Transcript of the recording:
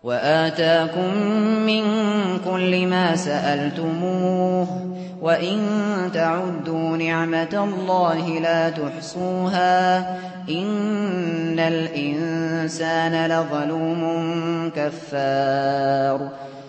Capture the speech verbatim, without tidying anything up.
وآتاكم من كل ما سألتموه وإن تعدوا نعمة الله لا تحصوها إن الإنسان لظلوم كفار